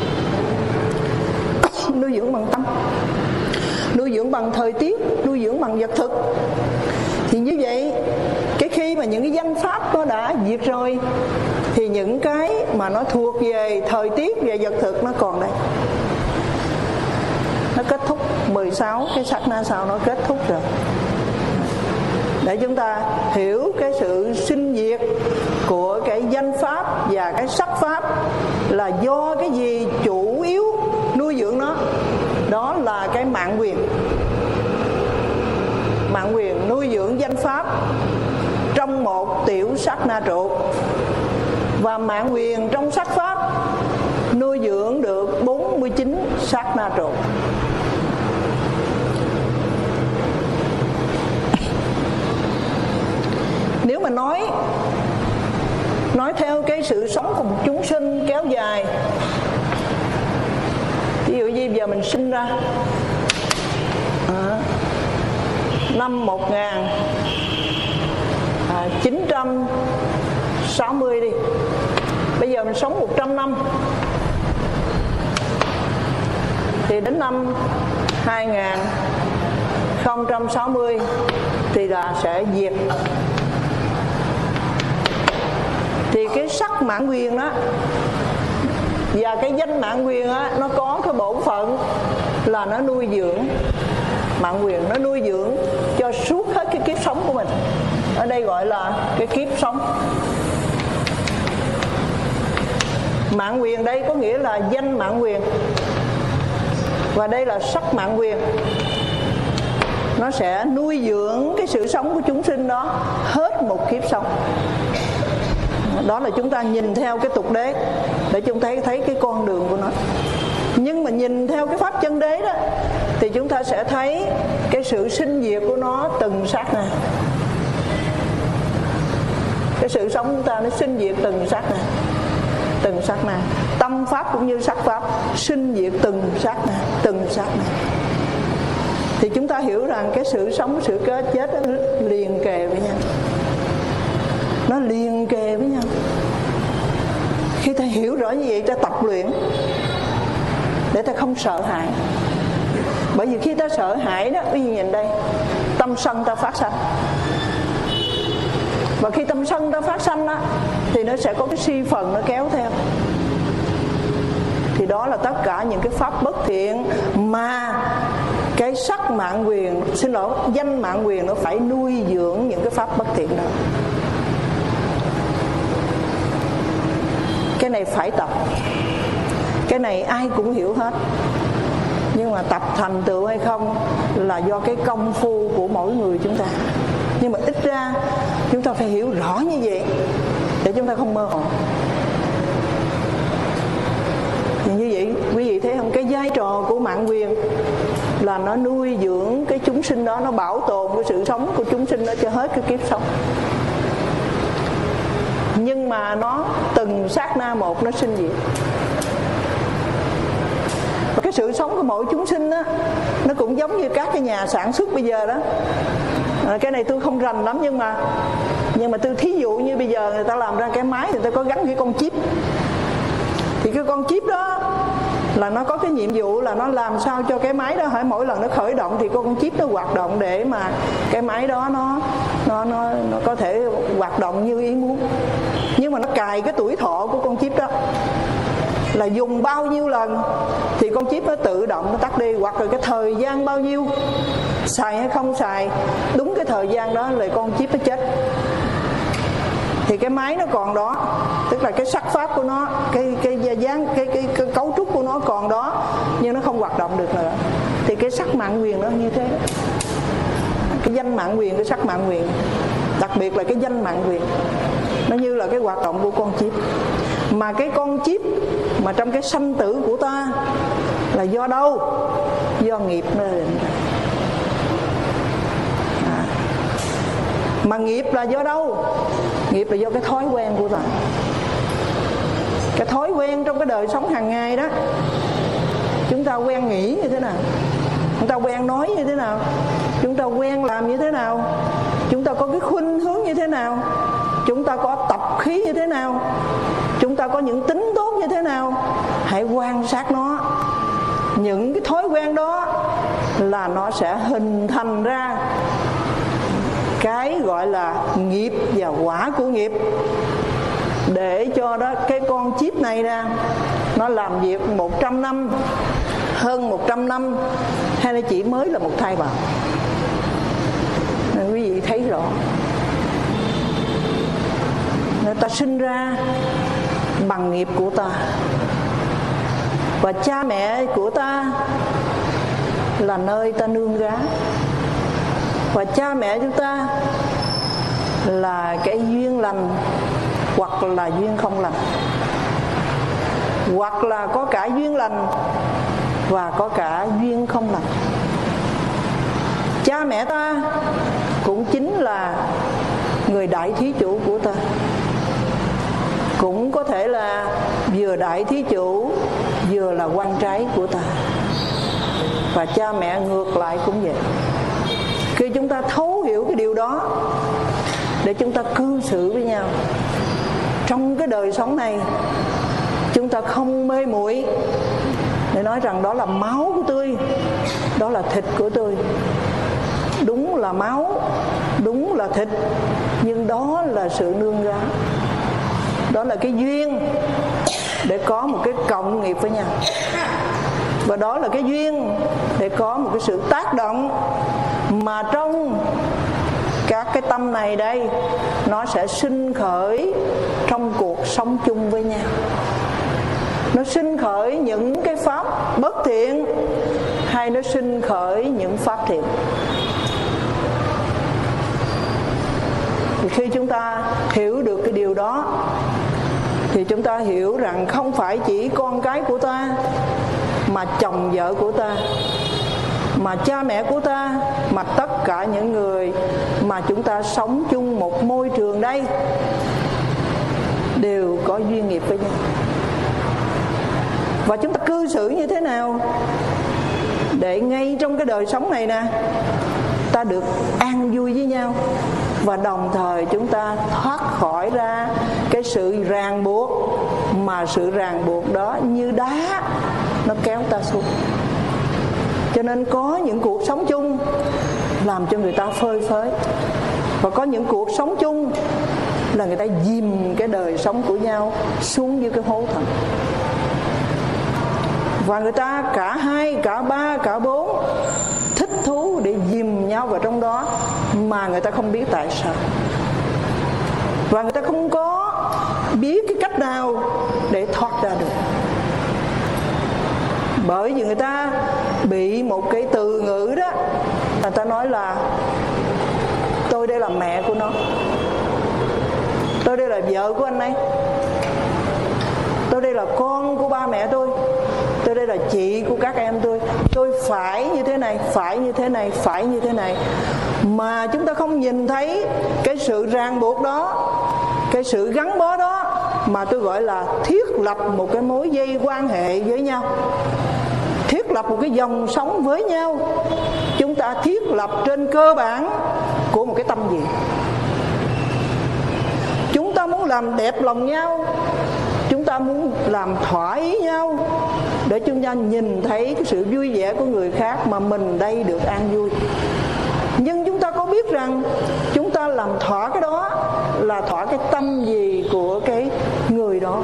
nuôi dưỡng bằng tâm, nuôi dưỡng bằng thời tiết, nuôi dưỡng bằng vật thực. Thì như vậy cái khi mà những cái danh pháp nó đã diệt rồi thì những cái mà nó thuộc về thời tiết, về vật thực nó còn đây. Nó kết thúc 16 cái sát na sau nó kết thúc rồi. Để chúng ta hiểu cái sự sinh diệt của cái danh pháp và cái sắc pháp là do cái gì chủ yếu nuôi dưỡng nó. Đó là cái mạng quyền. Mạng quyền nuôi dưỡng danh pháp trong một tiểu sát na trụ, và mạng quyền trong sắc pháp nuôi dưỡng được 49 sát na trụ. Nếu mà nói theo cái sự sống của một chúng sinh kéo dài, ví dụ như giờ mình sinh ra năm 1960 đi, bây giờ mình sống 100 năm thì đến năm 2060 thì là sẽ diệt. Thì cái sắc mạng quyền đó và cái danh mạng quyền á, nó có cái bổn phận là nó nuôi dưỡng. Mạng quyền nó nuôi dưỡng cho suốt hết cái kiếp sống của mình. Ở đây gọi là cái kiếp sống. Mạng quyền đây có nghĩa là danh mạng quyền, và đây là sắc mạng quyền. Nó sẽ nuôi dưỡng cái sự sống của chúng sinh đó hết một kiếp sống. Đó là chúng ta nhìn theo cái tục đế để chúng ta thấy cái con đường của nó. Nhưng mà nhìn theo cái pháp chân đế đó thì chúng ta sẽ thấy cái sự sinh diệt của nó từng sát na. Cái sự sống của chúng ta nó sinh diệt từng sát na, từng sát na. Tâm pháp cũng như sắc pháp sinh diệt từng sát na, từng sát na. Thì chúng ta hiểu rằng cái sự sống, sự kết chết nó liền kề với nhau. Nó liền kề với nhau. Khi ta hiểu rõ như vậy, ta tập luyện để ta không sợ hãi. Bởi vì khi ta sợ hãi đó, ví dụ nhìn đây, tâm sân ta phát sanh. Và khi tâm sân ta phát sanh đó, thì nó sẽ có cái si phần nó kéo theo. Thì đó là tất cả những cái pháp bất thiện mà cái sắc mạng quyền, danh mạng quyền nó phải nuôi dưỡng những cái pháp bất thiện đó. Cái này phải tập. Cái này ai cũng hiểu hết. Nhưng mà tập thành tựu hay không là do cái công phu của mỗi người chúng ta. Nhưng mà ít ra chúng ta phải hiểu rõ như vậy để chúng ta không mơ hồ. Thì như vậy quý vị thấy không, cái vai trò của Mạng Quyền là nó nuôi dưỡng cái chúng sinh đó, nó bảo tồn cái sự sống của chúng sinh đó cho hết cái kiếp sống. Nhưng mà nó từng sát na một nó sinh diệt. Và cái sự sống của mỗi chúng sinh đó, nó cũng giống như các cái nhà sản xuất bây giờ đó. Cái này tôi không rành lắm, nhưng mà tôi thí dụ như bây giờ người ta làm ra cái máy, người ta có gắn cái con chip. Thì cái con chip đó là nó có cái nhiệm vụ là nó làm sao cho cái máy đó hãy mỗi lần nó khởi động thì con chip nó hoạt động để mà cái máy đó nó có thể hoạt động như ý muốn. Nhưng mà nó cài cái tuổi thọ của con chip đó là dùng bao nhiêu lần thì con chip nó tự động nó tắt đi, hoặc là cái thời gian bao nhiêu, xài hay không xài đúng cái thời gian đó là con chip nó chết. Thì cái máy nó còn đó, tức là cái sắc pháp của nó, cái dáng, cái cấu trúc của nó còn đó, nhưng nó không hoạt động được nữa. Thì cái sắc Mạng Quyền nó như thế đó. Cái danh Mạng Quyền, cái sắc Mạng Quyền, đặc biệt là cái danh Mạng Quyền, nó như là cái hoạt động của con chip. Mà cái con chip mà trong cái sanh tử của ta là do đâu? Do nghiệp nó định ra. Mà nghiệp là do đâu? Nghiệp là do cái thói quen của ta. Cái thói quen trong cái đời sống hàng ngày đó, chúng ta quen nghĩ như thế nào, chúng ta quen nói như thế nào, chúng ta quen làm như thế nào, chúng ta có cái khuynh hướng như thế nào, chúng ta có tập khí như thế nào, chúng ta có những tính tốt như thế nào. Hãy quan sát nó. Những cái thói quen đó là nó sẽ hình thành ra cái gọi là nghiệp và quả của nghiệp, để cho đó cái con chip này ra nó làm việc 100 năm, hơn 100 năm, hay là chỉ mới là một thai bào. Nên quý vị thấy rõ, người ta sinh ra bằng nghiệp của ta, và cha mẹ của ta là nơi ta nương gá, và cha mẹ chúng ta là cái duyên lành hoặc là duyên không lành, hoặc là có cả duyên lành và có cả duyên không lành. Cha mẹ ta cũng chính là người đại thí chủ của ta, cũng có thể là vừa đại thí chủ vừa là quan trái của ta. Và cha mẹ ngược lại cũng vậy. Khi chúng ta thấu hiểu cái điều đó để chúng ta cư xử với nhau trong cái đời sống này, chúng ta không mê muội để nói rằng đó là máu của tôi, đó là thịt của tôi. Đúng là máu, đúng là thịt, nhưng đó là sự nương gá, đó là cái duyên để có một cái cộng nghiệp với nhau, và đó là cái duyên để có một cái sự tác động mà trong các cái tâm này đây nó sẽ sinh khởi trong cuộc sống chung với nhau. Nó sinh khởi những cái pháp bất thiện hay nó sinh khởi những pháp thiện. Thì khi chúng ta hiểu được cái điều đó thì chúng ta hiểu rằng không phải chỉ con cái của ta, mà chồng vợ của ta, mà cha mẹ của ta, mà tất cả những người mà chúng ta sống chung một môi trường đây đều có duyên nghiệp với nhau. Và chúng ta cư xử như thế nào để ngay trong cái đời sống này nè, ta được an vui với nhau, và đồng thời chúng ta thoát khỏi ra cái sự ràng buộc, mà sự ràng buộc đó như đá nó kéo ta xuống. Cho nên có những cuộc sống chung làm cho người ta phơi phới, và có những cuộc sống chung là người ta dìm cái đời sống của nhau xuống như cái hố thẳm. Và người ta cả hai, cả ba, cả bốn thích thú để dìm nhau vào trong đó mà người ta không biết tại sao. Và người ta không có biết cái cách nào để thoát ra được. Bởi vì người ta bị một cái từ ngữ đó, người ta nói là tôi đây là mẹ của nó, tôi đây là vợ của anh ấy, tôi đây là con của ba mẹ tôi đây là chị của các em tôi phải như thế này, phải như thế này, phải như thế này. Mà chúng ta không nhìn thấy cái sự ràng buộc đó, cái sự gắn bó đó, mà tôi gọi là thiết lập một cái mối dây quan hệ với nhau, thiết lập một cái dòng sống với nhau. Chúng ta thiết lập trên cơ bản của một cái tâm gì. Chúng ta muốn làm đẹp lòng nhau, chúng ta muốn làm thỏa ý nhau, để chúng ta nhìn thấy cái sự vui vẻ của người khác mà mình đây được an vui. Nhưng chúng ta có biết rằng chúng ta làm thỏa cái đó là thỏa cái tâm gì của cái người đó?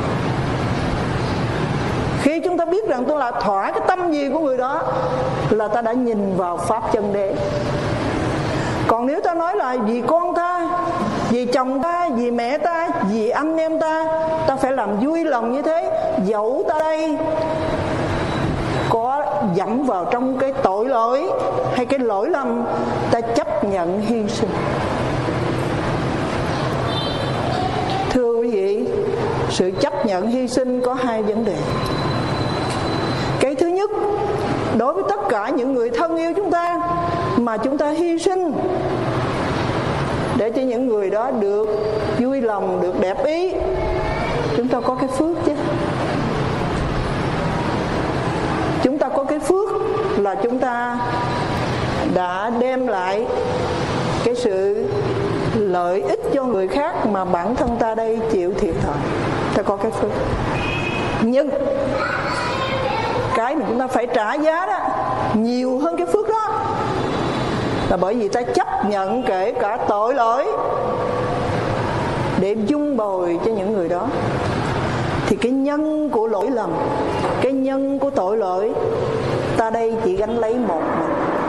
Khi chúng ta biết rằng tôi là thỏa cái tâm gì của người đó, là ta đã nhìn vào pháp chân đế. Còn nếu ta nói là vì con ta, vì chồng ta, vì mẹ ta, vì anh em ta, ta phải làm vui lòng như thế, dẫu ta đây có dẫm vào trong cái tội lỗi hay cái lỗi lầm, ta chấp nhận hy sinh. Thưa quý vị, sự chấp nhận hy sinh có hai vấn đề. Cái thứ nhất, đối với tất cả những người thân yêu chúng ta mà chúng ta hy sinh để cho những người đó được vui lòng, được đẹp ý, chúng ta có cái phước chứ. Chúng ta có cái phước là chúng ta đã đem lại cái sự lợi ích cho người khác mà bản thân ta đây chịu thiệt thòi. Ta có cái phước. Nhưng cái mà chúng ta phải trả giá đó nhiều hơn cái phước đó, là bởi vì ta chấp nhận kể cả tội lỗi để dung bồi cho những người đó. Thì cái nhân của lỗi lầm, cái nhân của tội lỗi, ta đây chỉ gánh lấy một mình.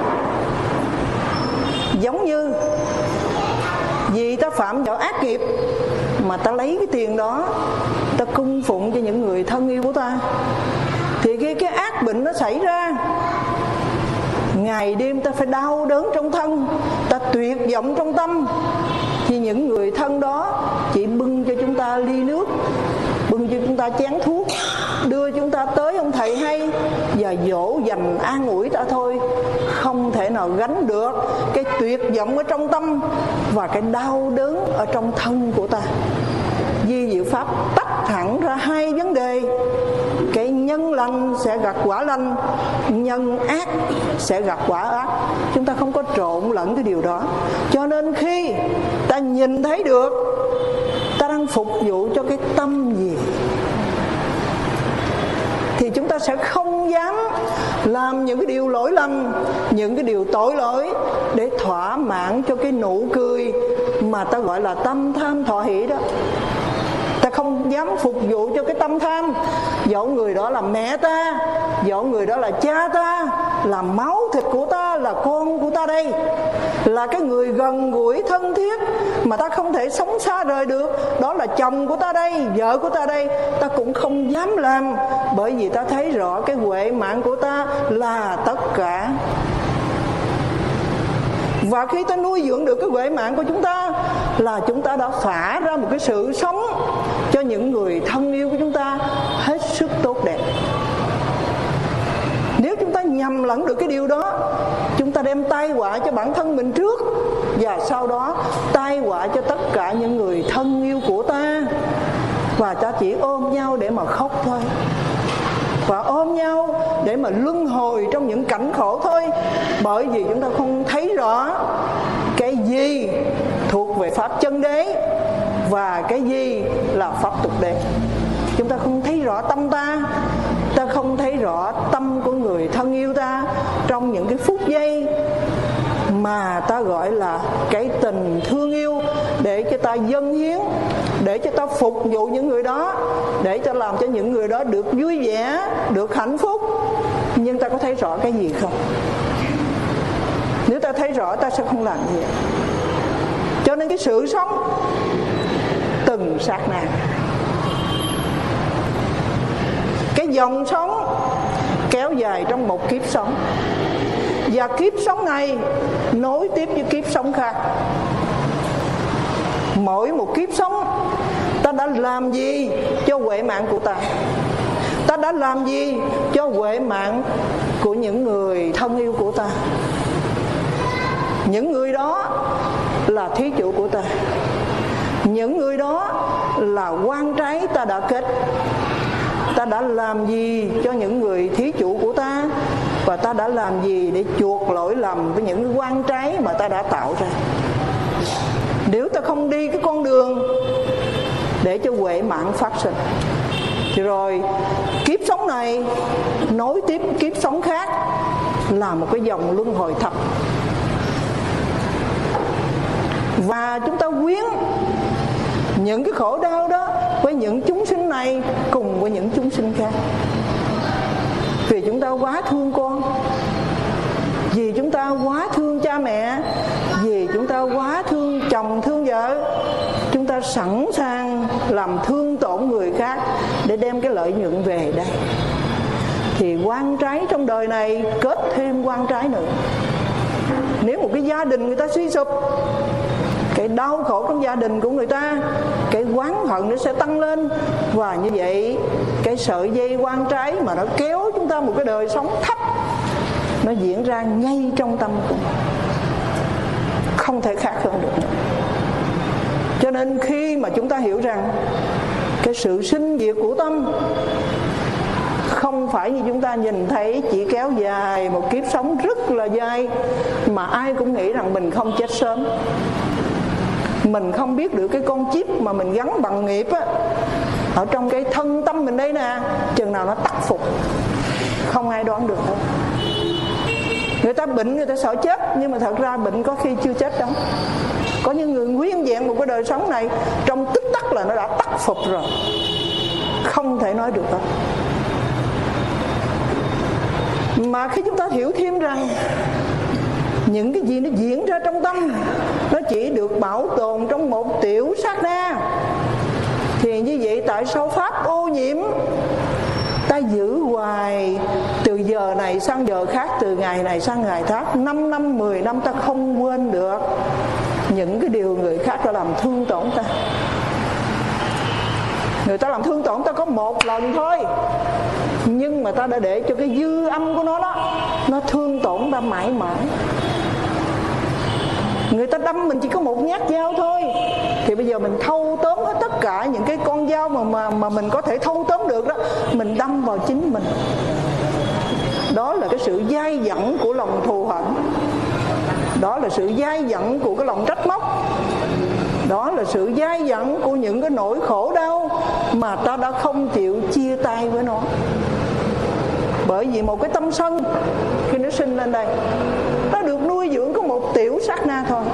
Giống như vì ta phạm vào ác nghiệp mà ta lấy cái tiền đó ta cung phụng cho những người thân yêu của ta, thì khi cái ác bệnh nó xảy ra, ngày đêm ta phải đau đớn trong thân, ta tuyệt vọng trong tâm, thì những người thân đó chỉ bưng cho chúng ta ly nước, bưng cho chúng ta chén thuốc, đưa chúng ta tới ông thầy hay và dỗ dành an ủi ta thôi, không thể nào gánh được cái tuyệt vọng ở trong tâm và cái đau đớn ở trong thân của ta. Di Diệu Pháp tách hẳn ra hai vấn đề. Cái nhân lành sẽ gặt quả lành, nhân ác sẽ gặt quả ác. Chúng ta không có trộn lẫn cái điều đó. Cho nên khi ta nhìn thấy được ta đang phục vụ cho cái tâm gì, thì chúng ta sẽ không dám làm những cái điều lỗi lầm, những cái điều tội lỗi để thỏa mãn cho cái nụ cười mà ta gọi là tâm tham thọ hỷ đó. Ta không dám phục vụ cho cái tâm tham, dẫu người đó là mẹ ta, dẫu người đó là cha ta, là máu thịt của ta, là con của ta đây, là cái người gần gũi thân thiết mà ta không thể sống xa rời được, đó là chồng của ta đây, vợ của ta đây, ta cũng không dám làm, bởi vì ta thấy rõ cái huệ mạng của ta là tất cả. Và khi ta nuôi dưỡng được cái huệ mạng của chúng ta, là chúng ta đã phả ra một cái sự sống cho những người thân yêu của chúng ta hết sức tốt đẹp. Nếu chúng ta nhầm lẫn được cái điều đó, chúng ta đem tai họa cho bản thân mình trước, và sau đó tai họa cho tất cả những người thân yêu của ta. Và ta chỉ ôm nhau để mà khóc thôi, và ôm nhau để mà luân hồi trong những cảnh khổ thôi. Bởi vì chúng ta không thấy rõ cái gì thuộc về pháp chân đế và cái gì là pháp tục đế. Chúng ta không thấy rõ tâm ta, ta không thấy rõ tâm của người thân yêu ta trong những cái phút giây mà ta gọi là cái tình thương yêu, để cho ta dâng hiến, để cho ta phục vụ những người đó, để cho làm cho những người đó được vui vẻ, được hạnh phúc. Nhưng ta có thấy rõ cái gì không? Nếu ta thấy rõ, ta sẽ không làm gì. Cho nên cái sự sống từng sát na, cái dòng sống kéo dài trong một kiếp sống, và kiếp sống này nối tiếp với kiếp sống khác. Mỗi một kiếp sống ta đã làm gì cho huệ mạng của ta? Ta đã làm gì cho huệ mạng của những người thân yêu của ta? Những người đó là thí chủ của ta. Những người đó là quan trái ta đã kết. Ta đã làm gì cho những người thí chủ của ta? Và ta đã làm gì để chuộc lỗi lầm với những quan trái mà ta đã tạo ra? Nếu ta không đi cái con đường để cho huệ mạng phát sinh, thì rồi kiếp sống này nối tiếp kiếp sống khác, là một cái dòng luân hồi thấp. Và chúng ta quyến những cái khổ đau đó với những chúng sinh này cùng với những chúng sinh khác. Vì chúng ta quá thương con, vì chúng ta quá thương cha mẹ, vì chúng ta quá thương chồng thương vợ, chúng ta sẵn sàng làm thương tổn người khác để đem cái lợi nhuận về đây. Thì oan trái trong đời này kết thêm oan trái nữa. Nếu một cái gia đình người ta suy sụp, cái đau khổ trong gia đình của người ta, cái oán hận nó sẽ tăng lên. Và như vậy cái sợi dây oan trái mà nó kéo chúng ta một cái đời sống thấp, nó diễn ra ngay trong tâm của mình, không thể khác hơn được nữa. Cho nên khi mà chúng ta hiểu rằng cái sự sinh diệt của tâm không phải như chúng ta nhìn thấy chỉ kéo dài một kiếp sống rất là dài, mà ai cũng nghĩ rằng mình không chết sớm. Mình không biết được cái con chip mà mình gắn bằng nghiệp á, ở trong cái thân tâm mình đây nè, chừng nào nó tắt phục, không ai đoán được đâu. Người ta bệnh người ta sợ chết, nhưng mà thật ra bệnh có khi chưa chết đâu. Có những người nguyên vẹn một cái đời sống này, trong tích tắc là nó đã tắt phục rồi, không thể nói được đâu. Mà khi chúng ta hiểu thêm rằng những cái gì nó diễn ra trong tâm nó chỉ được bảo tồn trong một tiểu sát na, thì như vậy tại sao pháp ô nhiễm ta giữ hoài, từ giờ này sang giờ khác, từ ngày này sang ngày khác, 5 năm, 10 năm ta không quên được những cái điều người khác đã làm thương tổn ta. Người ta làm thương tổn ta có một lần thôi, nhưng mà ta đã để cho cái dư âm của nó đó, nó thương tổn ta mãi mãi. Người ta đâm mình chỉ có một nhát dao thôi, thì bây giờ mình thâu tóm hết tất cả những cái con dao mà mình có thể thâu tóm được đó, mình đâm vào chính mình. Đó là cái sự dai dẳng của lòng thù hận, đó là sự dai dẳng của cái lòng trách móc, đó là sự dai dẳng của những cái nỗi khổ đau mà ta đã không chịu chia tay với nó. Bởi vì một cái tâm sân khi nó sinh lên đây, nó được nuôi dưỡng có một tiểu sát na thôi.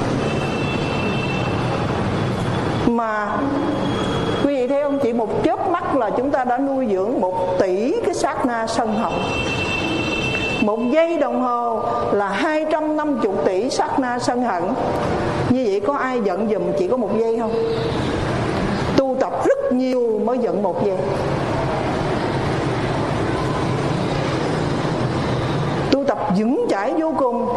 Mà quý vị thấy không, chỉ một chớp mắt là chúng ta đã nuôi dưỡng 1 tỷ cái sát na sân hận. 1 giây đồng hồ là 250 tỷ sát na sân hận. Như vậy có ai giận dùm chỉ có 1 giây không? Tu tập rất nhiều mới giận 1 giây. Tu tập vững chãi vô cùng,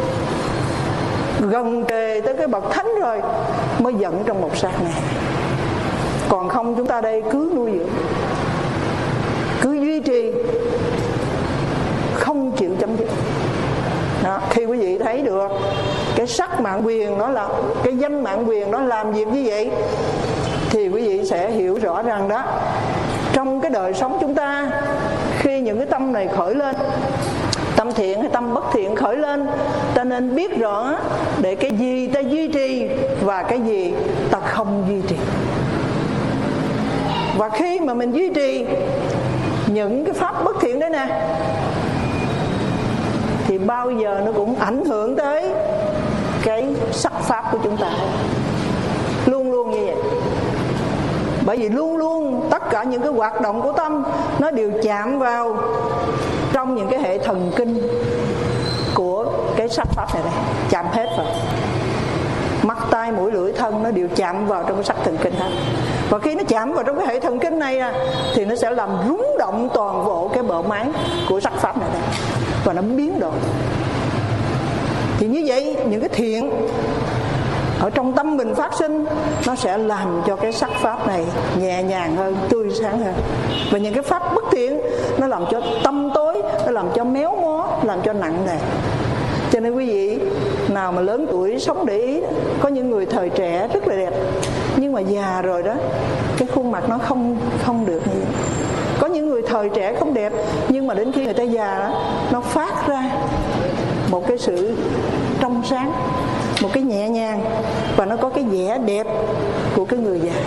gần kề tới cái bậc thánh rồi mới giận trong một sát này. Còn không chúng ta đây cứ nuôi dưỡng, cứ duy trì, không chịu chấm dứt. Đó, khi quý vị thấy được cái sắc mạng quyền nó là cái danh mạng quyền nó làm việc như vậy, thì quý vị sẽ hiểu rõ rằng đó, trong cái đời sống chúng ta, khi những cái tâm này khởi lên, tâm thiện hay tâm bất thiện khởi lên, ta nên biết rõ để cái gì ta duy trì và cái gì ta không duy trì. Và khi mà mình duy trì những cái pháp bất thiện đấy nè, thì bao giờ nó cũng ảnh hưởng tới cái sắc pháp của chúng ta. Luôn luôn như vậy. Bởi vì luôn luôn tất cả những cái hoạt động của tâm nó đều chạm vào trong những cái hệ thần kinh của cái sắc pháp này đây, chạm hết vào. mắt, tai, mũi, lưỡi, thân nó đều chạm vào trong cái sắc thần kinh hết. Và khi nó chạm vào trong cái hệ thần kinh này thì nó sẽ làm rung động toàn bộ cái bộ máy của sắc pháp này đây, và nó biến đổi. Thì như vậy những cái thiện ở trong tâm mình phát sinh, nó sẽ làm cho cái sắc pháp này nhẹ nhàng hơn, tươi sáng hơn. Và những cái pháp bất thiện nó làm cho tâm tối, nó làm cho méo mó, làm cho nặng nề. Cho nên quý vị nào mà lớn tuổi sống để ý, có những người thời trẻ rất là đẹp, nhưng mà già rồi đó, cái khuôn mặt nó không được như vậy. Có những người thời trẻ không đẹp, nhưng mà đến khi người ta già đó, nó phát ra một cái sự trong sáng, một cái nhẹ nhàng, và nó có cái vẻ đẹp của cái người già.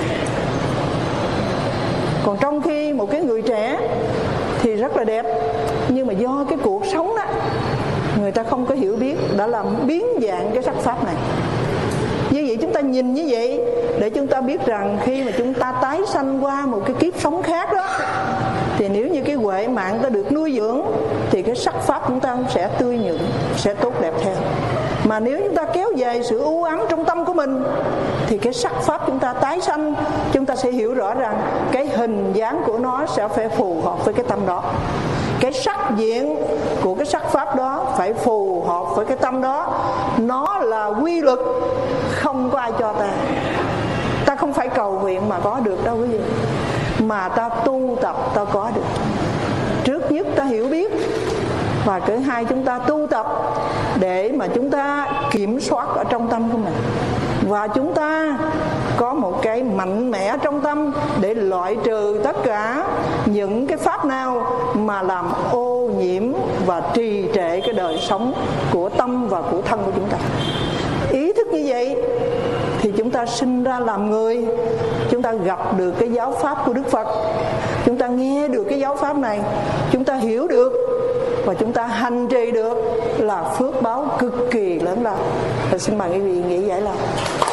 Còn trong khi một cái người trẻ thì rất là đẹp, nhưng mà do cái cuộc sống đó, người ta không có hiểu biết, đã làm biến dạng cái sắc pháp này. Như vậy chúng ta nhìn như vậy để chúng ta biết rằng khi mà chúng ta tái sanh qua một cái kiếp sống khác đó, thì nếu như cái huệ mạng ta được nuôi dưỡng thì cái sắc pháp chúng ta sẽ tươi nhuận, sẽ tốt đẹp theo. Mà nếu chúng ta kéo dài sự u ám trong tâm của mình thì cái sắc pháp chúng ta tái sanh, chúng ta sẽ hiểu rõ rằng cái hình dáng của nó sẽ phải phù hợp với cái tâm đó. Cái sắc diện của cái sắc pháp đó phải phù hợp với cái tâm đó. Nó là quy luật, không có ai cho ta. Ta không phải cầu nguyện mà có được đâu quý vị, mà ta tu tập ta có được. Trước nhất ta hiểu biết, và thứ hai chúng ta tu tập để mà chúng ta kiểm soát ở trong tâm của mình, và chúng ta có một cái mạnh mẽ trong tâm để loại trừ tất cả những cái pháp nào mà làm ô nhiễm và trì trệ cái đời sống của tâm và của thân của chúng ta. Ý thức như vậy thì chúng ta sinh ra làm người, chúng ta gặp được cái giáo pháp của Đức Phật, chúng ta nghe được cái giáo pháp này, chúng ta hiểu được và chúng ta hành trì được, là phước báo cực kỳ lớn lao. Và xin mời quý vị nghĩ vậy là